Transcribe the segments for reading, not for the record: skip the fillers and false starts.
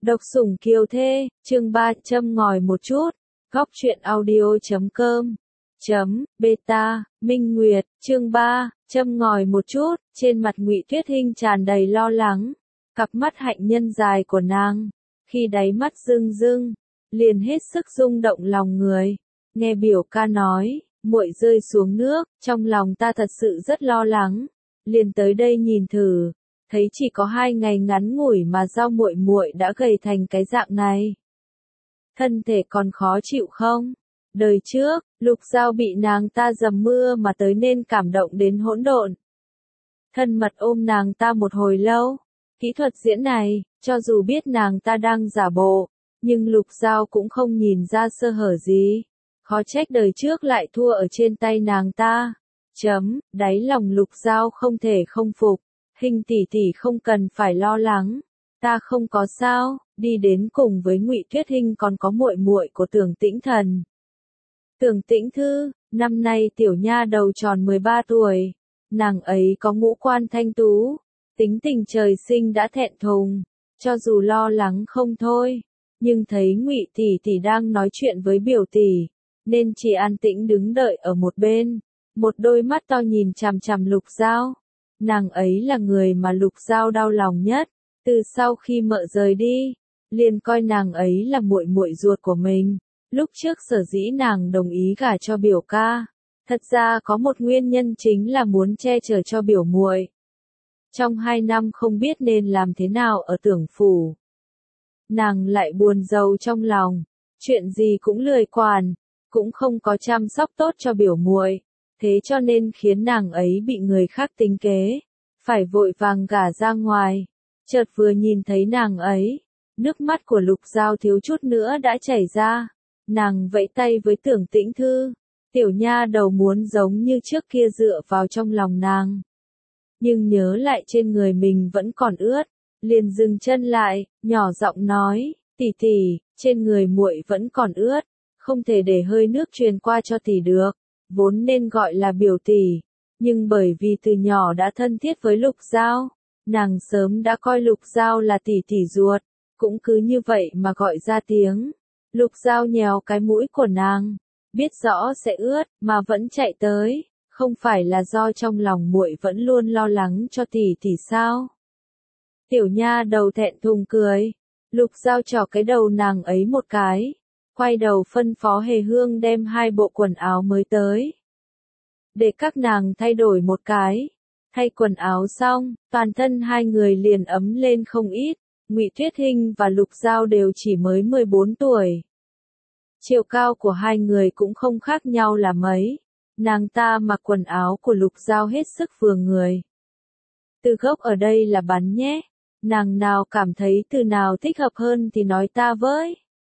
Độc sủng kiều thê, chương 3 châm ngòi một chút, góc truyện audio.com beta, Minh Nguyệt, chương 3, châm ngòi một chút, trên mặt Ngụy Tuyết Hinh tràn đầy lo lắng, cặp mắt hạnh nhân dài của nàng, khi đáy mắt rưng rưng, liền hết sức rung động lòng người, nghe biểu ca nói, muội rơi xuống nước, trong lòng ta thật sự rất lo lắng, liền tới đây nhìn thử. Thấy chỉ có 2 ngày ngắn ngủi mà Giao muội muội đã gầy thành cái dạng này. Thân thể còn khó chịu không? Đời trước, Lục Giao bị nàng ta dầm mưa mà tới nên cảm động đến hỗn độn. Thân mật ôm nàng ta một hồi lâu. Kỹ thuật diễn này, cho dù biết nàng ta đang giả bộ, nhưng Lục Giao cũng không nhìn ra sơ hở gì. Khó trách đời trước lại thua ở trên tay nàng ta. Đáy lòng Lục Giao không thể không phục. Hinh tỷ tỷ không cần phải lo lắng, ta không có sao, đi đến cùng với Ngụy Tuyết Hinh còn có muội muội của Tưởng Tĩnh Thần. Tưởng Tĩnh Thư, năm nay tiểu nha đầu tròn 13 tuổi, nàng ấy có ngũ quan thanh tú, tính tình trời sinh đã thẹn thùng, cho dù lo lắng không thôi, nhưng thấy Ngụy tỷ tỷ đang nói chuyện với biểu tỷ, nên chỉ an tĩnh đứng đợi ở một bên, một đôi mắt to nhìn chằm chằm Lục Giao. Nàng ấy là người mà Lục Giao đau lòng nhất, từ sau khi mợ rời đi, liền coi nàng ấy là muội muội ruột của mình. Lúc trước sở dĩ nàng đồng ý gả cho biểu ca, thật ra có một nguyên nhân chính là muốn che chở cho biểu muội. Trong 2 năm không biết nên làm thế nào ở Tưởng phủ, nàng lại buồn rầu trong lòng, chuyện gì cũng lười quản, cũng không có chăm sóc tốt cho biểu muội. Thế cho nên khiến nàng ấy bị người khác tính kế, phải vội vàng gả ra ngoài. Chợt vừa nhìn thấy nàng ấy, nước mắt của Lục Giao thiếu chút nữa đã chảy ra. Nàng vẫy tay với Tưởng Tĩnh Thư, tiểu nha đầu muốn giống như trước kia dựa vào trong lòng nàng. Nhưng nhớ lại trên người mình vẫn còn ướt, liền dừng chân lại, nhỏ giọng nói, tỷ tỷ, trên người muội vẫn còn ướt, không thể để hơi nước truyền qua cho tỷ được. Vốn nên gọi là biểu tỷ, nhưng bởi vì từ nhỏ đã thân thiết với Lục Giao, nàng sớm đã coi Lục Giao là tỷ tỷ ruột, cũng cứ như vậy mà gọi ra tiếng. Lục Giao nhéo cái mũi của nàng, biết rõ sẽ ướt mà vẫn chạy tới, không phải là do trong lòng muội vẫn luôn lo lắng cho tỷ tỷ sao? Tiểu nha đầu thẹn thùng cười, Lục Giao chỏ cái đầu nàng ấy một cái. Quay đầu phân phó Hề Hương đem 2 bộ quần áo mới tới. Để các nàng thay đổi một cái. Thay quần áo xong, toàn thân 2 người liền ấm lên không ít. Ngụy Tuyết Hinh và Lục Giao đều chỉ mới 14 tuổi. Chiều cao của 2 người cũng không khác nhau là mấy. Nàng ta mặc quần áo của Lục Giao hết sức vừa người. Từ gốc ở đây là bắn nhé. Nàng nào cảm thấy từ nào thích hợp hơn thì nói ta với.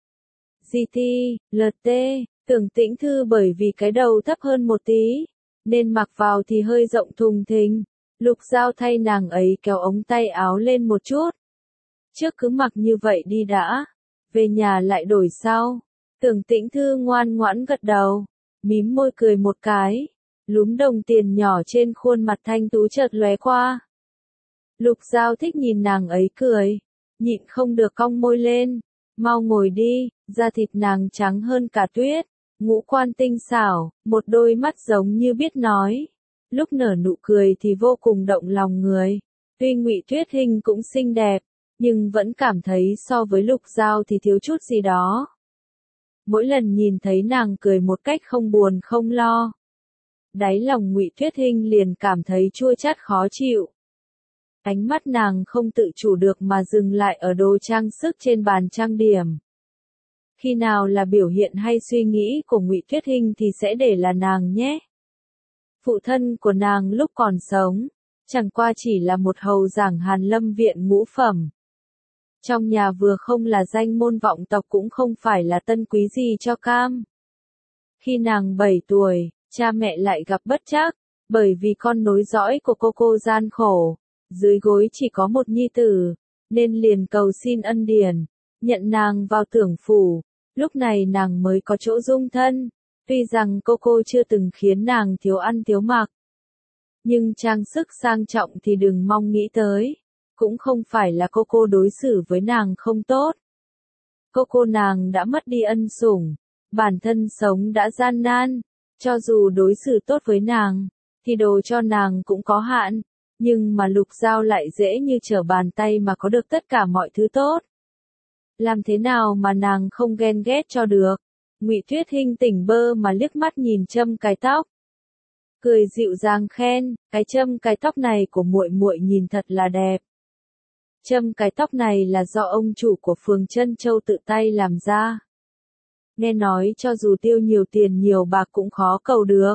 GT, LT, Tưởng Tĩnh Thư bởi vì cái đầu thấp hơn một tí, nên mặc vào thì hơi rộng thùng thình. Lục Giao thay nàng ấy kéo ống tay áo lên một chút. Trước cứ mặc như vậy đi đã, về nhà lại đổi sau. Tưởng Tĩnh Thư ngoan ngoãn gật đầu, mím môi cười một cái, lúm đồng tiền nhỏ trên khuôn mặt thanh tú chợt lóe qua. Lục Giao thích nhìn nàng ấy cười, nhịn không được cong môi lên. Mau ngồi đi, da thịt nàng trắng hơn cả tuyết, ngũ quan tinh xảo, một đôi mắt giống như biết nói. Lúc nở nụ cười thì vô cùng động lòng người. Tuy Ngụy Tuyết Hinh cũng xinh đẹp, nhưng vẫn cảm thấy so với Lục Giao thì thiếu chút gì đó. Mỗi lần nhìn thấy nàng cười một cách không buồn không lo, đáy lòng Ngụy Tuyết Hinh liền cảm thấy chua chát khó chịu. Ánh mắt nàng không tự chủ được mà dừng lại ở đồ trang sức trên bàn trang điểm. Khi nào là biểu hiện hay suy nghĩ của Ngụy Tuyết Hinh thì sẽ để là nàng nhé. Phụ thân của nàng lúc còn sống, chẳng qua chỉ là một hầu giảng Hàn Lâm viện ngũ phẩm. Trong nhà vừa không là danh môn vọng tộc cũng không phải là tân quý gì cho cam. Khi nàng 7 tuổi, cha mẹ lại gặp bất trắc, bởi vì con nối dõi của cô gian khổ. Dưới gối chỉ có một nhi tử, nên liền cầu xin ân điển, nhận nàng vào Tưởng phủ, lúc này nàng mới có chỗ dung thân, tuy rằng cô chưa từng khiến nàng thiếu ăn thiếu mặc. Nhưng trang sức sang trọng thì đừng mong nghĩ tới, Cũng không phải là cô đối xử với nàng không tốt. Cô nàng đã mất đi ân sủng, bản thân sống đã gian nan, cho dù đối xử tốt với nàng, thì đồ cho nàng cũng có hạn, nhưng mà Lục Giao lại dễ như trở bàn tay mà có được tất cả mọi thứ tốt. Làm thế nào mà nàng không ghen ghét cho được? Ngụy Tuyết Hinh tỉnh bơ mà liếc mắt nhìn châm cài tóc, cười dịu dàng khen, cái châm cài tóc này của muội muội nhìn thật là đẹp. Châm cài tóc này là do ông chủ của phường Trân Châu tự tay làm ra. Nghe nói cho dù tiêu nhiều tiền nhiều bạc cũng khó cầu được.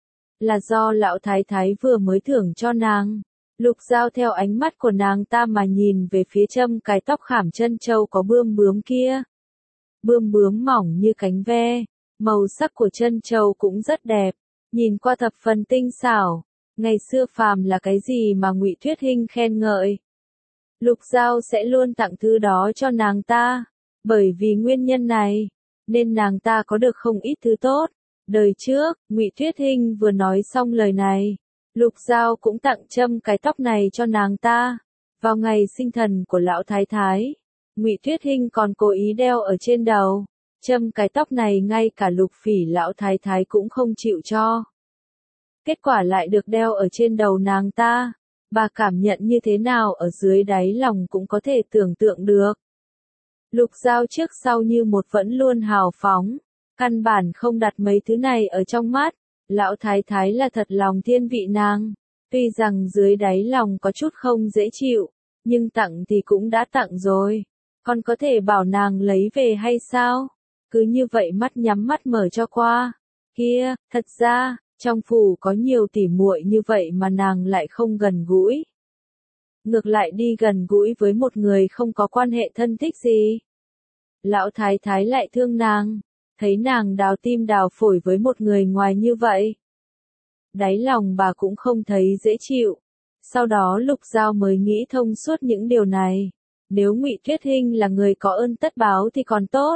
Là do lão thái thái vừa mới thưởng cho nàng. Lục Giao theo ánh mắt của nàng ta mà nhìn về phía châm cài tóc khảm Trân Châu có bươm bướm kia. Bươm bướm mỏng như cánh ve, màu sắc của Trân Châu cũng rất đẹp, nhìn qua thập phần tinh xảo. Ngày xưa phàm là cái gì mà Ngụy Tuyết Hinh khen ngợi, Lục Giao sẽ luôn tặng thứ đó cho nàng ta. Bởi vì nguyên nhân này, nên nàng ta có được không ít thứ tốt. Đời trước, Ngụy Tuyết Hinh vừa nói xong lời này, Lục Giao cũng tặng châm cái tóc này cho nàng ta. Vào ngày sinh thần của lão thái thái, Ngụy Tuyết Hinh còn cố ý đeo ở trên đầu. Châm cái tóc này ngay cả Lục Phỉ lão thái thái cũng không chịu cho. Kết quả lại được đeo ở trên đầu nàng ta. Bà cảm nhận như thế nào ở dưới đáy lòng cũng có thể tưởng tượng được. Lục Giao trước sau như một vẫn luôn hào phóng, căn bản không đặt mấy thứ này ở trong mắt. Lão thái thái là thật lòng thiên vị nàng, tuy rằng dưới đáy lòng có chút không dễ chịu, nhưng tặng thì cũng đã tặng rồi, còn có thể bảo nàng lấy về hay sao? Cứ như vậy mắt nhắm mắt mở cho qua. Kia, thật ra, trong phủ có nhiều tỉ muội như vậy mà nàng lại không gần gũi. Ngược lại đi gần gũi với một người không có quan hệ thân thích gì. Lão thái thái lại thương nàng, thấy nàng đào tim đào phổi với một người ngoài như vậy. Đáy lòng bà cũng không thấy dễ chịu. Sau đó Lục Giao mới nghĩ thông suốt những điều này. Nếu Ngụy Tuyết Hinh là người có ơn tất báo thì còn tốt.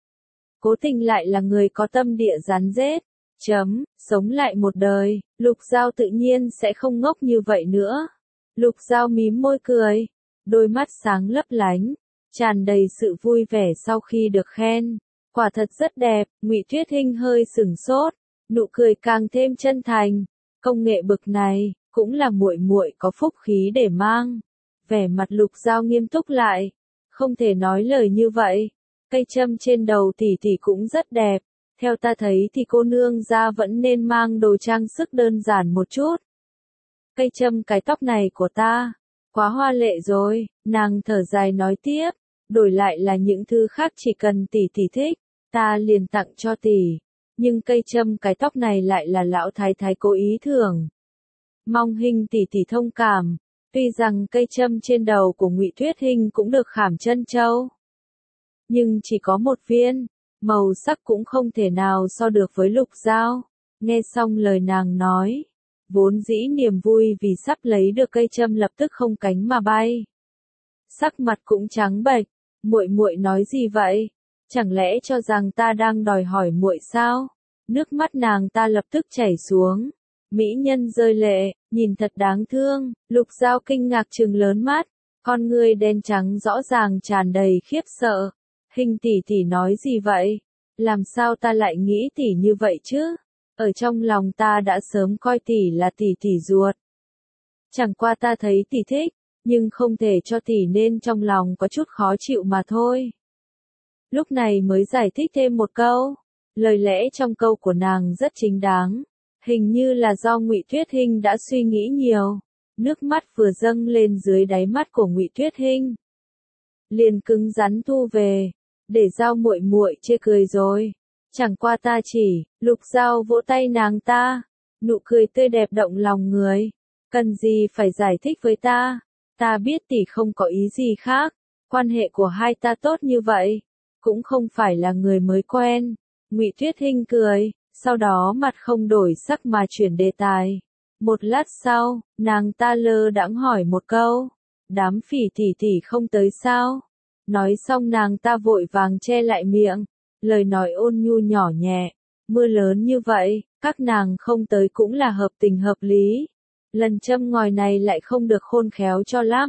Cố Tình lại là người có tâm địa rắn rết. Sống lại một đời, Lục Giao tự nhiên sẽ không ngốc như vậy nữa. Lục Giao mím môi cười, đôi mắt sáng lấp lánh, tràn đầy sự vui vẻ sau khi được khen. Quả thật rất đẹp. Ngụy Tuyết Hinh hơi sửng sốt, nụ cười càng thêm chân thành. Công nghệ bực này, cũng là muội muội có phúc khí để mang. Vẻ mặt Lục Giao nghiêm túc lại, không thể nói lời như vậy. Cây châm trên đầu tỷ tỷ cũng rất đẹp. Theo ta thấy thì cô nương gia vẫn nên mang đồ trang sức đơn giản một chút. Cây châm cái tóc này của ta, quá hoa lệ rồi, nàng thở dài nói tiếp, đổi lại là những thứ khác chỉ cần tỷ tỷ thích, ta liền tặng cho tỷ. Nhưng cây châm cái tóc này lại là lão thái thái cố ý thưởng. Mong Hinh tỷ tỷ thông cảm, tuy rằng cây châm trên đầu của Ngụy Tuyết Hinh cũng được khảm Trân Châu, nhưng chỉ có một viên. Màu sắc cũng không thể nào so được với Lục Giao. Nghe xong lời nàng nói, vốn dĩ niềm vui vì sắp lấy được cây châm lập tức không cánh mà bay. Sắc mặt cũng trắng bệch, muội muội nói gì vậy? Chẳng lẽ cho rằng ta đang đòi hỏi muội sao? Nước mắt nàng ta lập tức chảy xuống. Mỹ nhân rơi lệ, nhìn thật đáng thương. Lục Giao kinh ngạc trừng lớn mắt, con ngươi đen trắng rõ ràng tràn đầy khiếp sợ. Hinh tỷ tỷ nói gì vậy? Làm sao ta lại nghĩ tỷ như vậy chứ? Ở trong lòng ta đã sớm coi tỷ là tỷ tỷ ruột. Chẳng qua ta thấy tỷ thích, nhưng không thể cho tỷ nên trong lòng có chút khó chịu mà thôi. Lúc này mới giải thích thêm một câu. Lời lẽ trong câu của nàng rất chính đáng. Hình như là do Ngụy Tuyết Hinh đã suy nghĩ nhiều. Nước mắt vừa dâng lên dưới đáy mắt của Ngụy Tuyết Hinh, liền cứng rắn thu về. Để Giao muội muội chê cười rồi. Chẳng qua ta chỉ. Lục Giao vỗ tay nàng ta, nụ cười tươi đẹp động lòng người. Cần gì phải giải thích với ta? Ta biết tỷ không có ý gì khác. Quan hệ của hai ta tốt như vậy, cũng không phải là người mới quen. Ngụy Tuyết Hinh cười, sau đó mặt không đổi sắc mà chuyển đề tài. Một lát sau, nàng ta lơ đãng hỏi một câu, đám Phỉ tỷ tỷ không tới sao? Nói xong nàng ta vội vàng che lại miệng, lời nói ôn nhu nhỏ nhẹ, mưa lớn như vậy, các nàng không tới cũng là hợp tình hợp lý. Lần châm ngòi này lại không được khôn khéo cho lắm,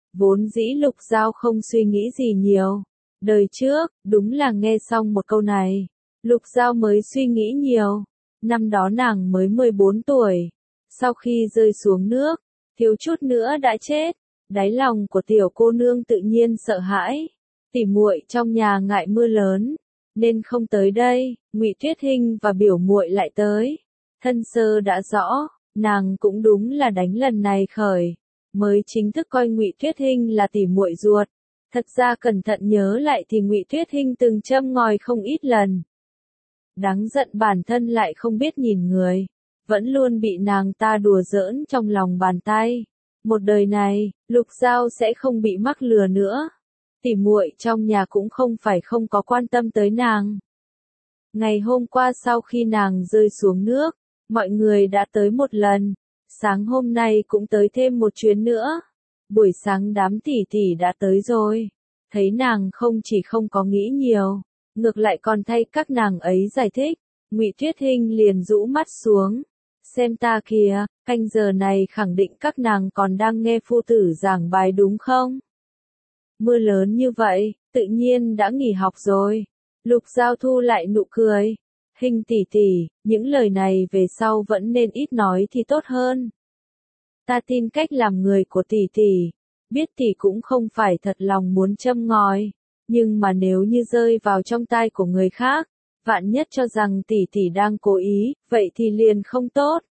Vốn dĩ Lục Giao không suy nghĩ gì nhiều. Đời trước, đúng là nghe xong một câu này, Lục Giao mới suy nghĩ nhiều. Năm đó nàng mới 14 tuổi. Sau khi rơi xuống nước, thiếu chút nữa đã chết. Đáy lòng của tiểu cô nương tự nhiên sợ hãi. Tỉ muội trong nhà ngại mưa lớn, nên không tới đây. Ngụy Tuyết Hinh và biểu muội lại tới. Thân sơ đã rõ, nàng cũng đúng là đánh lần này khởi, mới chính thức coi Ngụy Tuyết Hinh là tỉ muội ruột. Thật ra cẩn thận nhớ lại thì Ngụy Tuyết Hinh từng châm ngòi không ít lần. Đáng giận bản thân lại không biết nhìn người, vẫn luôn bị nàng ta đùa giỡn trong lòng bàn tay. Một đời này, Lục Giao sẽ không bị mắc lừa nữa. Tỉ muội trong nhà cũng không phải không có quan tâm tới nàng. Ngày hôm qua sau khi nàng rơi xuống nước, mọi người đã tới một lần, sáng hôm nay cũng tới thêm một chuyến nữa. Buổi sáng đám tỷ tỷ đã tới rồi, thấy nàng không chỉ không có nghĩ nhiều, ngược lại còn thay các nàng ấy giải thích. Ngụy Tuyết Hinh liền rũ mắt xuống, xem ta kìa, canh giờ này khẳng định các nàng còn đang nghe phu tử giảng bài đúng không? Mưa lớn như vậy, tự nhiên đã nghỉ học rồi. Lục Giao thu lại nụ cười. Hinh tỷ tỷ, những lời này về sau vẫn nên ít nói thì tốt hơn. Ta tin cách làm người của tỷ tỷ, biết tỷ cũng không phải thật lòng muốn châm ngòi, nhưng mà nếu như rơi vào trong tai của người khác, vạn nhất cho rằng tỷ tỷ đang cố ý, vậy thì liền không tốt.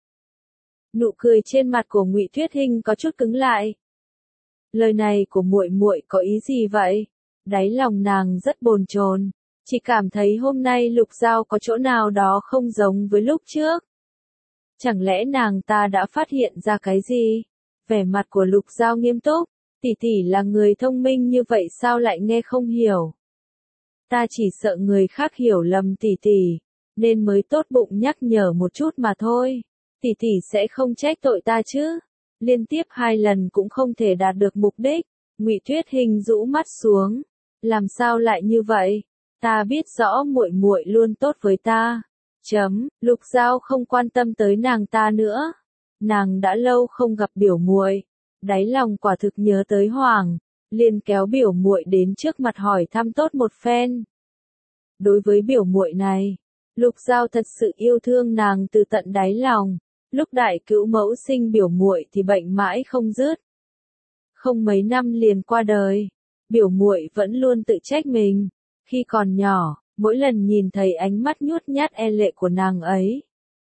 Nụ cười trên mặt của Ngụy Tuyết Hinh có chút cứng lại. Lời này của muội muội có ý gì vậy? Đáy lòng nàng rất bồn chồn, chỉ cảm thấy hôm nay Lục Giao có chỗ nào đó không giống với lúc trước. Chẳng lẽ nàng ta đã phát hiện ra cái gì? Vẻ mặt của Lục Giao nghiêm túc, tỷ tỷ là người thông minh như vậy sao lại nghe không hiểu? Ta chỉ sợ người khác hiểu lầm tỷ tỷ, nên mới tốt bụng nhắc nhở một chút mà thôi. Tỷ tỷ sẽ không trách tội ta chứ? Liên tiếp 2 lần cũng không thể đạt được mục đích. Ngụy Tuyết Hinh rũ mắt xuống, làm sao lại như vậy? Ta biết rõ muội muội luôn tốt với ta. Lục Giao không quan tâm tới nàng ta nữa. Nàng đã lâu không gặp biểu muội, đáy lòng quả thực nhớ tới Hoàng, liền kéo biểu muội đến trước mặt hỏi thăm tốt một phen. Đối với biểu muội này, Lục Giao thật sự yêu thương nàng từ tận đáy lòng. Lúc đại cữu mẫu sinh biểu muội thì bệnh mãi không dứt. Không mấy năm liền qua đời, biểu muội vẫn luôn tự trách mình. Khi còn nhỏ, mỗi lần nhìn thấy ánh mắt nhút nhát e lệ của nàng ấy,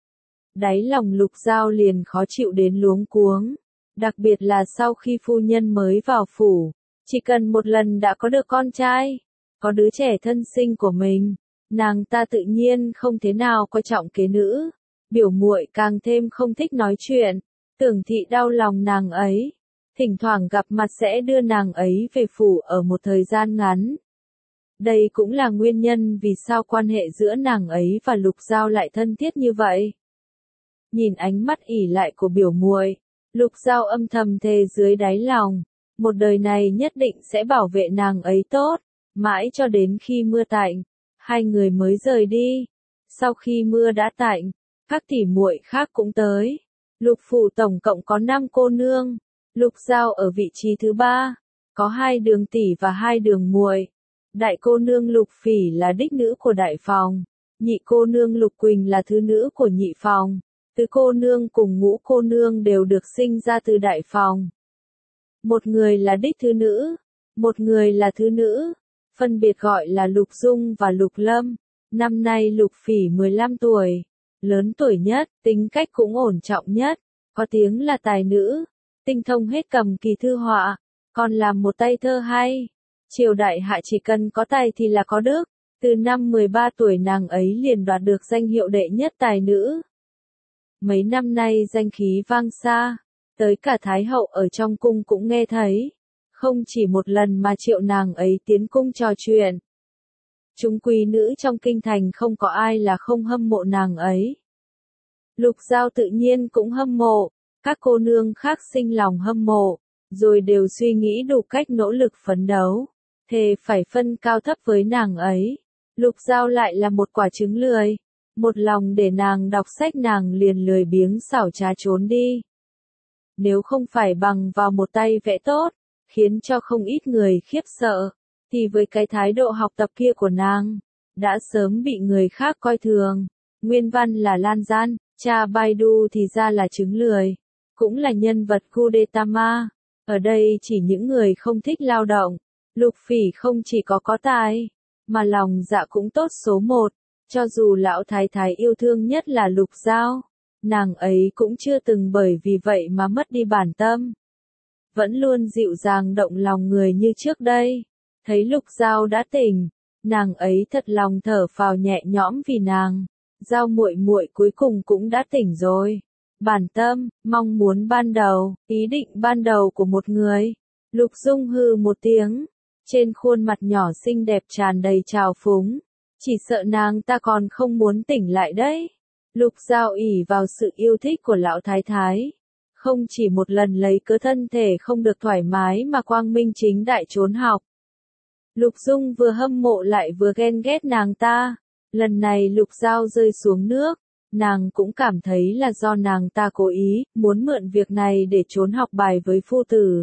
đáy lòng Lục Giao liền khó chịu đến luống cuống. Đặc biệt là sau khi phu nhân mới vào phủ, chỉ cần một lần đã có được con trai, có đứa trẻ thân sinh của mình, nàng ta tự nhiên không thế nào coi trọng kế nữ. Biểu muội càng thêm không thích nói chuyện, Tưởng Thị đau lòng nàng ấy, thỉnh thoảng gặp mặt sẽ đưa nàng ấy về phủ ở một thời gian ngắn. Đây cũng là nguyên nhân vì sao quan hệ giữa nàng ấy và Lục Giao lại thân thiết như vậy. Nhìn ánh mắt ỉ lại của biểu muội, Lục Giao âm thầm thề dưới đáy lòng, một đời này nhất định sẽ bảo vệ nàng ấy tốt, mãi cho đến khi mưa tạnh, hai người mới rời đi. Sau khi mưa đã tạnh, các tỷ muội khác cũng tới. Lục phủ tổng cộng có 5 cô nương, Lục Giao ở vị trí thứ 3, có 2 đường tỷ và 2 đường muội. Đại cô nương Lục Phỉ là đích nữ của đại phòng, nhị cô nương Lục Quỳnh là thứ nữ của nhị phòng, tứ cô nương cùng ngũ cô nương đều được sinh ra từ đại phòng. Một người là đích thứ nữ, một người là thứ nữ, phân biệt gọi là Lục Dung và Lục Lâm. Năm nay Lục Phỉ 15 tuổi, lớn tuổi nhất, tính cách cũng ổn trọng nhất, có tiếng là tài nữ, tinh thông hết cầm kỳ thư họa, còn làm một tay thơ hay. Triều đại hạ chỉ cần có tài thì là có đức, từ năm 13 tuổi nàng ấy liền đoạt được danh hiệu đệ nhất tài nữ. Mấy năm nay danh khí vang xa, tới cả Thái hậu ở trong cung cũng nghe thấy, không chỉ một lần mà triệu nàng ấy tiến cung trò chuyện. Chúng quý nữ trong kinh thành không có ai là không hâm mộ nàng ấy. Lục Giao tự nhiên cũng hâm mộ, các cô nương khác sinh lòng hâm mộ, rồi đều suy nghĩ đủ cách nỗ lực phấn đấu, thề phải phân cao thấp với nàng ấy. Lục Giao lại là một quả trứng lười, một lòng để nàng đọc sách nàng liền lười biếng xảo trá trốn đi. Nếu không phải bằng vào một tay vẽ tốt, khiến cho không ít người khiếp sợ, thì với cái thái độ học tập kia của nàng, đã sớm bị người khác coi thường. Nguyên văn là Lan Gian, cha Baidu thì ra là trứng lười, cũng là nhân vật Kudetama. Ở đây chỉ những người không thích lao động. Lục Phỉ không chỉ có tài, mà lòng dạ cũng tốt số một. Cho dù lão thái thái yêu thương nhất là Lục Giao, nàng ấy cũng chưa từng bởi vì vậy mà mất đi bản tâm. Vẫn luôn dịu dàng động lòng người như trước đây. Thấy Lục Giao đã tỉnh, nàng ấy thật lòng thở phào nhẹ nhõm vì nàng. Giao muội muội cuối cùng cũng đã tỉnh rồi. Bản tâm, mong muốn ban đầu, ý định ban đầu của một người. Lục Dung hừ một tiếng, trên khuôn mặt nhỏ xinh đẹp tràn đầy trào phúng. Chỉ sợ nàng ta còn không muốn tỉnh lại đấy. Lục Giao ỷ vào sự yêu thích của lão thái thái, không chỉ một lần lấy cớ thân thể không được thoải mái mà quang minh chính đại trốn học. Lục Dung vừa hâm mộ lại vừa ghen ghét nàng ta. Lần này Lục Giao rơi xuống nước, nàng cũng cảm thấy là do nàng ta cố ý, muốn mượn việc này để trốn học bài với phu tử.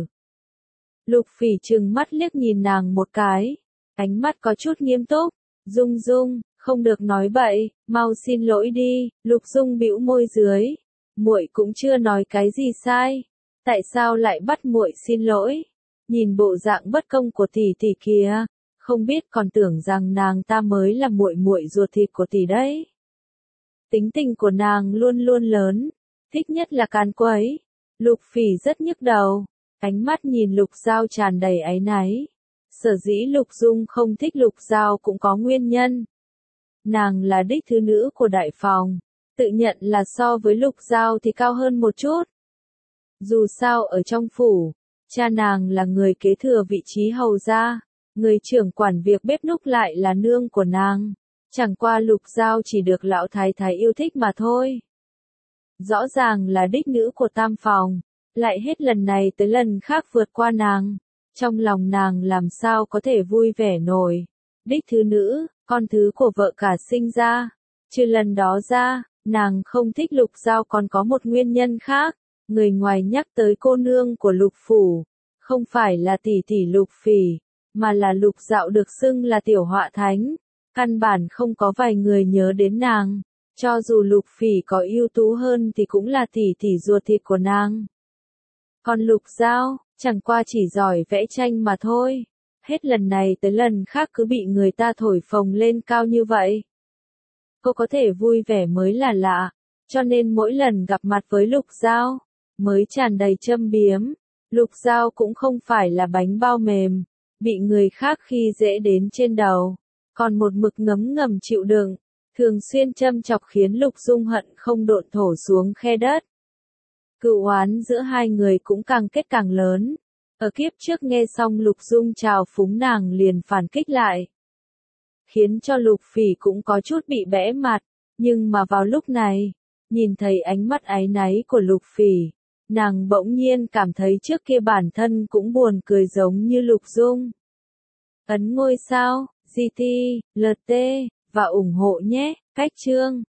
Lục Phỉ trừng mắt liếc nhìn nàng một cái, ánh mắt có chút nghiêm túc. Dung Dung, không được nói bậy, mau xin lỗi đi. Lục Dung bĩu môi dưới, muội cũng chưa nói cái gì sai, tại sao lại bắt muội xin lỗi? Nhìn bộ dạng bất công của tỷ tỷ kia, không biết còn tưởng rằng nàng ta mới là muội muội ruột thịt của tỷ đấy. Tính tình của nàng luôn luôn lớn, thích nhất là càn quấy. Lục Phỉ rất nhức đầu, ánh mắt nhìn Lục Giao tràn đầy áy náy. Sở dĩ Lục Dung không thích Lục Giao cũng có nguyên nhân. Nàng là đích thứ nữ của đại phòng, tự nhận là so với Lục Giao thì cao hơn một chút. Dù sao ở trong phủ, cha nàng là người kế thừa vị trí hầu gia, người trưởng quản việc bếp núc lại là nương của nàng. Chẳng qua Lục Giao chỉ được lão thái thái yêu thích mà thôi. Rõ ràng là đích nữ của tam phòng, lại hết lần này tới lần khác vượt qua nàng. Trong lòng nàng làm sao có thể vui vẻ nổi. Đích thứ nữ, con thứ của vợ cả sinh ra. Trừ lần đó ra, nàng không thích Lục Giao còn có một nguyên nhân khác. Người ngoài nhắc tới cô nương của Lục phủ, không phải là tỷ tỷ Lục Phỉ, mà là Lục Dạo được xưng là tiểu họa thánh. Căn bản không có vài người nhớ đến nàng. Cho dù Lục Phỉ có ưu tú hơn thì cũng là tỷ tỷ ruột thịt của nàng. Còn Lục Giao, chẳng qua chỉ giỏi vẽ tranh mà thôi. Hết lần này tới lần khác cứ bị người ta thổi phồng lên cao như vậy. Cô có thể vui vẻ mới là lạ. Cho nên mỗi lần gặp mặt với Lục Giao, mới tràn đầy châm biếm. Lục Giao cũng không phải là bánh bao mềm, bị người khác khi dễ đến trên đầu, còn một mực ngấm ngầm chịu đựng, thường xuyên châm chọc khiến Lục Dung hận không độn thổ xuống khe đất. Cựu oán giữa hai người cũng càng kết càng lớn. Ở kiếp trước nghe xong Lục Dung chào phúng nàng liền phản kích lại, khiến cho Lục Phỉ cũng có chút bị bẽ mặt, nhưng mà vào lúc này, nhìn thấy ánh mắt áy náy của Lục Phỉ, nàng bỗng nhiên cảm thấy trước kia bản thân cũng buồn cười giống như Lục Dung. Ấn ngôi sao, GT, LT, và ủng hộ nhé, cách chương.